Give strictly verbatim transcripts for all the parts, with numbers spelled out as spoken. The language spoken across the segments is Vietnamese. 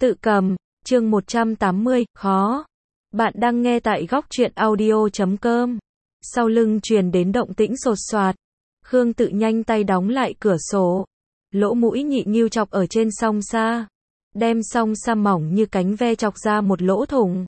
Tự cầm, chương một trăm tám mươi, khó. Bạn đang nghe tại góc truyện audio chấm com. Sau lưng truyền đến động tĩnh sột soạt. Khương Tự nhanh tay đóng lại cửa sổ. Lỗ mũi Nhị Nghiêu chọc ở trên song sa. Đem song sa mỏng như cánh ve chọc ra một lỗ thủng.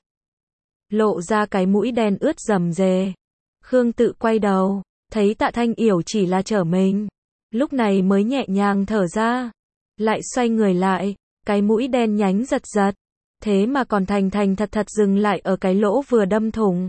Lộ ra cái mũi đen ướt rầm rề. Khương Tự quay đầu, thấy Tạ Thanh Yểu chỉ là trở mình. Lúc này mới nhẹ nhàng thở ra. Lại xoay người lại, cái mũi đen nhánh giật giật. Thế mà còn thành thành thật thật dừng lại ở cái lỗ vừa đâm thủng.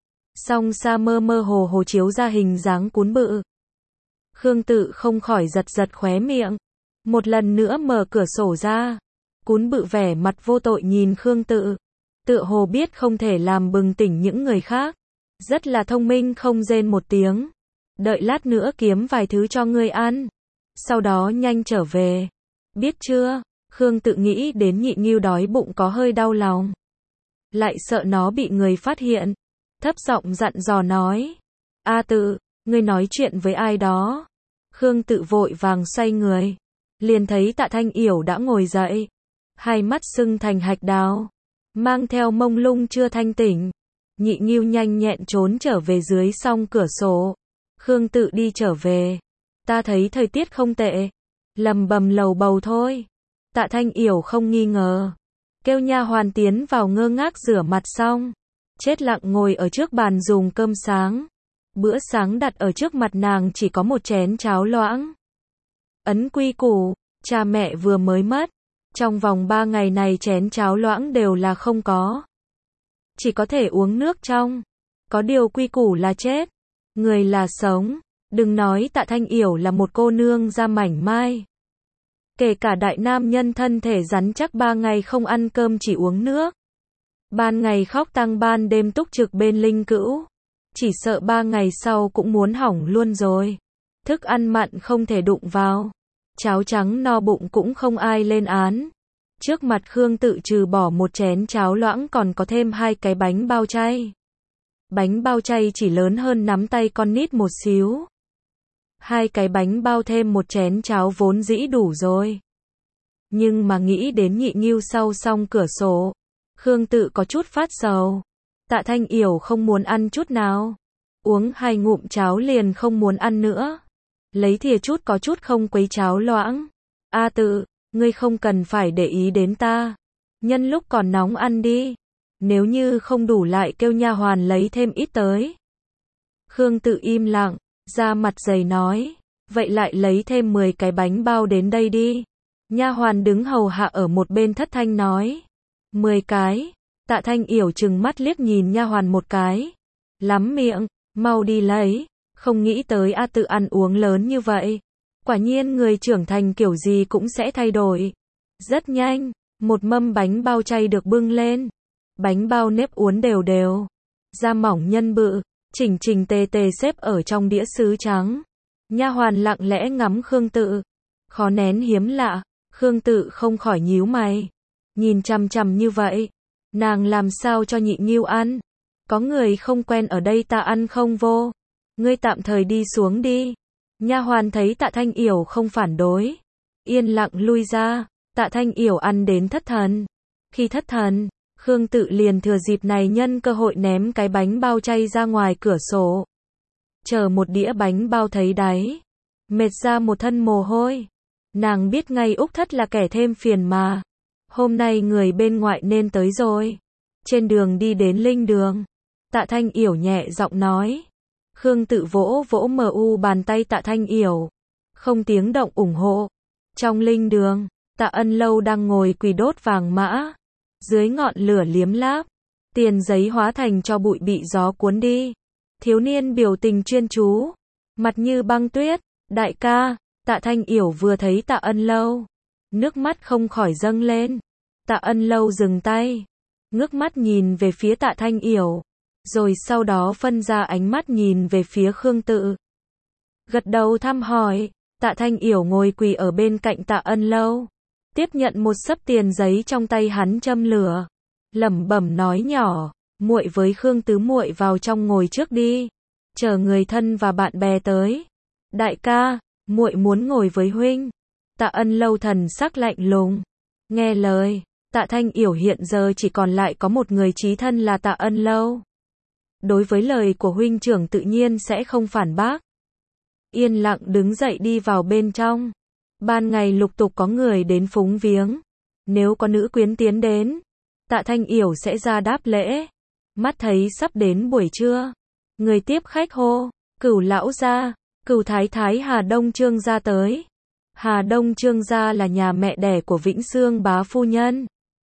Song sa mơ mơ hồ hồ chiếu ra hình dáng cún bự. Khương Tự không khỏi giật giật khóe miệng. Một lần nữa mở cửa sổ ra. Cún bự vẻ mặt vô tội nhìn Khương Tự. Tựa hồ biết không thể làm bừng tỉnh những người khác. Rất là thông minh không rên một tiếng. Đợi lát nữa kiếm vài thứ cho ngươi ăn. Sau đó nhanh trở về. Biết chưa? Khương Tự nghĩ đến Nhị Nghiêu đói bụng có hơi đau lòng. Lại sợ nó bị người phát hiện. Thấp giọng dặn dò nói. A Tự, ngươi nói chuyện với ai đó? Khương Tự vội vàng xoay người. Liền thấy Tạ Thanh Yểu đã ngồi dậy. Hai mắt sưng thành hạch đào. Mang theo mông lung chưa thanh tỉnh. Nhị Nghiêu nhanh nhẹn trốn trở về dưới song cửa sổ. Khương Tự đi trở về. Ta thấy thời tiết không tệ. Lầm bầm lầu bầu thôi. Tạ Thanh Yểu không nghi ngờ. Kêu nha hoàn tiến vào ngơ ngác rửa mặt xong. Chết lặng ngồi ở trước bàn dùng cơm sáng. Bữa sáng đặt ở trước mặt nàng chỉ có một chén cháo loãng. Ấn quy củ, cha mẹ vừa mới mất. Trong vòng ba ngày này chén cháo loãng đều là không có. Chỉ có thể uống nước trong. Có điều quy củ là chết. Người là sống. Đừng nói Tạ Thanh Yểu là một cô nương da mảnh mai. Kể cả đại nam nhân thân thể rắn chắc ba ngày không ăn cơm chỉ uống nước. Ban ngày khóc tăng ban đêm túc trực bên linh cữu. Chỉ sợ ba ngày sau cũng muốn hỏng luôn rồi. Thức ăn mặn không thể đụng vào. Cháo trắng no bụng cũng không ai lên án. Trước mặt Khương Tự trừ bỏ một chén cháo loãng còn có thêm hai cái bánh bao chay. Bánh bao chay chỉ lớn hơn nắm tay con nít một xíu. Hai cái bánh bao thêm một chén cháo vốn dĩ đủ rồi. Nhưng mà nghĩ đến Nhị Nghiêu sau song cửa sổ. Khương Tự có chút phát sầu. Tạ Thanh Yểu không muốn ăn chút nào. Uống hai ngụm cháo liền không muốn ăn nữa. Lấy thìa chút có chút không quấy cháo loãng. A Tự, ngươi không cần phải để ý đến ta. Nhân lúc còn nóng ăn đi. Nếu như không đủ lại kêu nha hoàn lấy thêm ít tới. Khương Tự im lặng, ra mặt dày nói. Vậy lại lấy thêm mười cái bánh bao đến đây đi. Nha hoàn đứng hầu hạ ở một bên thất thanh nói. mười cái. Tạ Thanh Yểu trừng mắt liếc nhìn nha hoàn một cái. Lắm miệng, mau đi lấy. Không nghĩ tới A Tự ăn uống lớn như vậy. Quả nhiên người trưởng thành kiểu gì cũng sẽ thay đổi. Rất nhanh, một mâm bánh bao chay được bưng lên. Bánh bao nếp uốn đều đều. Da mỏng nhân bự, chỉnh chỉnh tề tề xếp ở trong đĩa sứ trắng. Nha hoàn lặng lẽ ngắm Khương Tự. Khó nén hiếm lạ, Khương Tự không khỏi nhíu mày. Nhìn chằm chằm như vậy, nàng làm sao cho Nhị Nghiêu ăn? Có người không quen ở đây ta ăn không vô. Ngươi tạm thời đi xuống đi. Nha hoàn thấy Tạ Thanh Yểu không phản đối. Yên lặng lui ra. Tạ Thanh Yểu ăn đến thất thần. Khi thất thần, Khương Tự liền thừa dịp này nhân cơ hội ném cái bánh bao chay ra ngoài cửa sổ. Chờ một đĩa bánh bao thấy đáy. Mệt ra một thân mồ hôi. Nàng biết ngay Úc Thất là kẻ thêm phiền mà. Hôm nay người bên ngoại nên tới rồi. Trên đường đi đến linh đường. Tạ Thanh Yểu nhẹ giọng nói. Khương Tự vỗ vỗ mờ u bàn tay Tạ Thanh Yểu. Không tiếng động ủng hộ. Trong linh đường, Tạ Ân Lâu đang ngồi quỳ đốt vàng mã. Dưới ngọn lửa liếm láp. Tiền giấy hóa thành cho bụi bị gió cuốn đi. Thiếu niên biểu tình chuyên chú. Mặt như băng tuyết. Đại ca, Tạ Thanh Yểu vừa thấy Tạ Ân Lâu. Nước mắt không khỏi dâng lên. Tạ Ân Lâu dừng tay. Ngước mắt nhìn về phía Tạ Thanh Yểu. Rồi sau đó phân ra ánh mắt nhìn về phía Khương Tự. Gật đầu thăm hỏi. Tạ Thanh Yểu ngồi quỳ ở bên cạnh Tạ Ân Lâu. Tiếp nhận một xấp tiền giấy trong tay hắn châm lửa. Lẩm bẩm nói nhỏ. Muội với Khương tứ muội vào trong ngồi trước đi. Chờ người thân và bạn bè tới. Đại ca, muội muốn ngồi với huynh. Tạ Ân Lâu thần sắc lạnh lùng. Nghe lời. Tạ Thanh Yểu hiện giờ chỉ còn lại có một người chí thân là Tạ Ân Lâu. Đối với lời của huynh trưởng tự nhiên sẽ không phản bác. Yên lặng đứng dậy đi vào bên trong. Ban ngày lục tục có người đến phúng viếng. Nếu có nữ quyến tiến đến, Tạ Thanh Yểu sẽ ra đáp lễ. Mắt thấy sắp đến buổi trưa, người tiếp khách hô, Cửu lão gia, Cửu thái thái Hà Đông Trương gia tới. Hà Đông Trương gia là nhà mẹ đẻ của Vĩnh Xương bá phu nhân,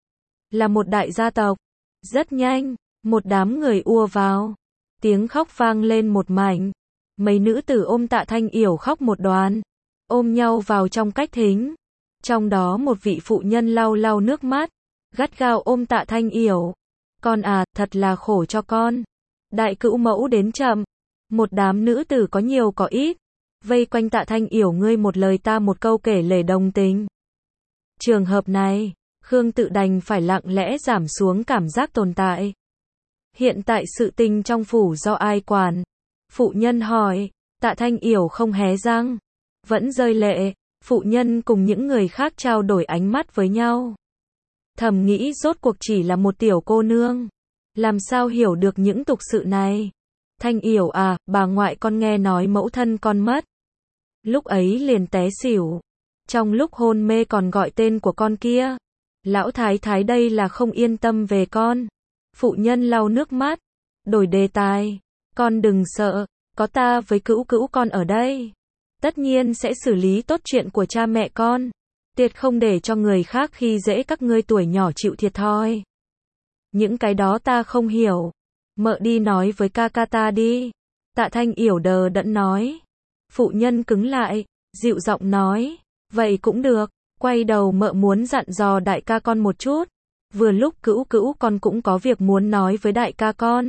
là một đại gia tộc. Rất nhanh, một đám người ùa vào, tiếng khóc vang lên một mảnh. Mấy nữ tử ôm Tạ Thanh Yểu khóc một đoàn, ôm nhau vào trong cách thính. Trong đó một vị phụ nhân lau lau nước mắt, gắt gao ôm Tạ Thanh Yểu. Con à, thật là khổ cho con. Đại cữu mẫu đến chậm. Một đám nữ tử có nhiều có ít, vây quanh Tạ Thanh Yểu, ngươi một lời ta một câu kể lể đồng tình. Trường hợp này, Khương Tự đành phải lặng lẽ giảm xuống cảm giác tồn tại. Hiện tại sự tình trong phủ do ai quản? Phụ nhân hỏi. Tạ Thanh Yểu không hé răng, vẫn rơi lệ. Phụ nhân cùng những người khác trao đổi ánh mắt với nhau. Thầm nghĩ rốt cuộc chỉ là một tiểu cô nương, làm sao hiểu được những tục sự này. Thanh Yểu à, bà ngoại con nghe nói mẫu thân con mất. Lúc ấy liền té xỉu. Trong lúc hôn mê còn gọi tên của con kia. Lão thái thái đây là không yên tâm về con. Phụ nhân lau nước mắt, đổi đề tài. Con đừng sợ, có ta với cữu cữu con ở đây. Tất nhiên sẽ xử lý tốt chuyện của cha mẹ con. Tuyệt không để cho người khác khi dễ các ngươi tuổi nhỏ chịu thiệt thòi. Những cái đó ta không hiểu. Mợ đi nói với ca ca ta đi. Tạ Thanh Yểu đờ đẫn nói. Phụ nhân cứng lại, dịu giọng nói. Vậy cũng được, quay đầu mợ muốn dặn dò đại ca con một chút. Vừa lúc cữu cữu con cũng có việc muốn nói với đại ca con.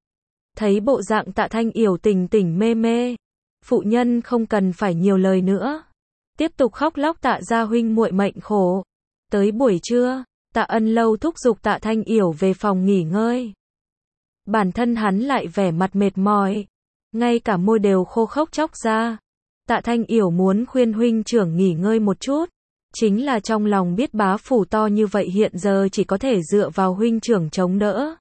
Thấy bộ dạng Tạ Thanh Yểu tỉnh tỉnh mê mê, phụ nhân không cần phải nhiều lời nữa. Tiếp tục khóc lóc Tạ gia huynh muội mệnh khổ. Tới buổi trưa, Tạ Ân Lâu thúc giục Tạ Thanh Yểu về phòng nghỉ ngơi. Bản thân hắn lại vẻ mặt mệt mỏi, ngay cả môi đều khô khốc chóc ra. Tạ Thanh Yểu muốn khuyên huynh trưởng nghỉ ngơi một chút, chính là trong lòng biết bá phủ to như vậy hiện giờ chỉ có thể dựa vào huynh trưởng chống đỡ.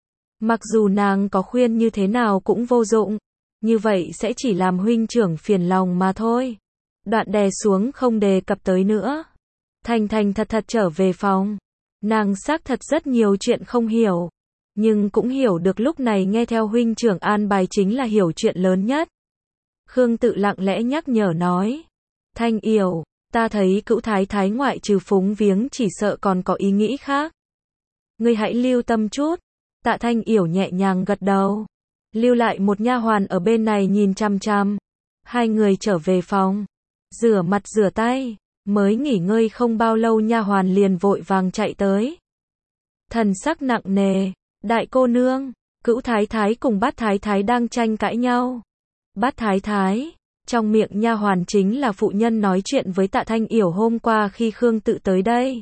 Mặc dù nàng có khuyên như thế nào cũng vô dụng, như vậy sẽ chỉ làm huynh trưởng phiền lòng mà thôi. Đoạn đè xuống không đề cập tới nữa. Thành thành thật thật trở về phòng. Nàng xác thật rất nhiều chuyện không hiểu, nhưng cũng hiểu được lúc này nghe theo huynh trưởng an bài chính là hiểu chuyện lớn nhất. Khương Tự lặng lẽ nhắc nhở nói. Thanh Yểu, ta thấy cữu thái thái ngoại trừ phúng viếng chỉ sợ còn có ý nghĩ khác. Ngươi hãy lưu tâm chút. Tạ Thanh Yểu nhẹ nhàng gật đầu. Lưu lại một nha hoàn ở bên này nhìn chăm chăm. Hai người trở về phòng, rửa mặt rửa tay, mới nghỉ ngơi không bao lâu nha hoàn liền vội vàng chạy tới. Thần sắc nặng nề, đại cô nương, cữu thái thái cùng bát thái thái đang tranh cãi nhau. Bát thái thái, trong miệng nha hoàn chính là phụ nhân nói chuyện với Tạ Thanh Yểu hôm qua khi Khương Tự tới đây.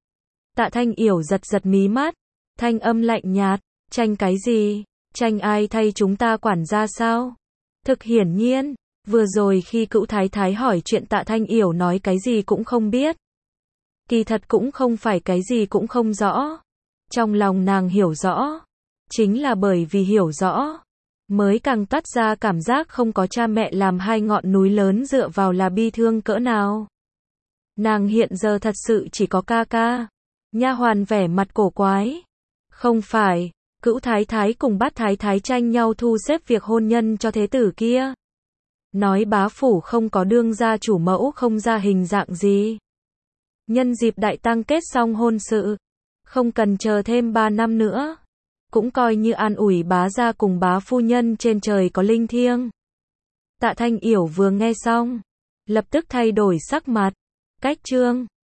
Tạ Thanh Yểu giật giật mí mắt, thanh âm lạnh nhạt, tranh cái gì, tranh ai thay chúng ta quản gia sao? Thực hiển nhiên, vừa rồi khi cữu thái thái hỏi chuyện Tạ Thanh Yểu nói cái gì cũng không biết. Kỳ thật cũng không phải cái gì cũng không rõ. Trong lòng nàng hiểu rõ. Chính là bởi vì hiểu rõ, mới càng toát ra cảm giác không có cha mẹ làm hai ngọn núi lớn dựa vào là bi thương cỡ nào. Nàng hiện giờ thật sự chỉ có ca ca. Nha hoàn vẻ mặt cổ quái. Không phải, cữu thái thái cùng bát thái thái tranh nhau thu xếp việc hôn nhân cho thế tử kia. Nói bá phủ không có đương gia chủ mẫu không ra hình dạng gì. Nhân dịp đại tang kết xong hôn sự, không cần chờ thêm ba năm nữa. Cũng coi như an ủi bá gia cùng bá phu nhân trên trời có linh thiêng. Tạ Thanh Yểu vừa nghe xong, lập tức thay đổi sắc mặt. Cách chương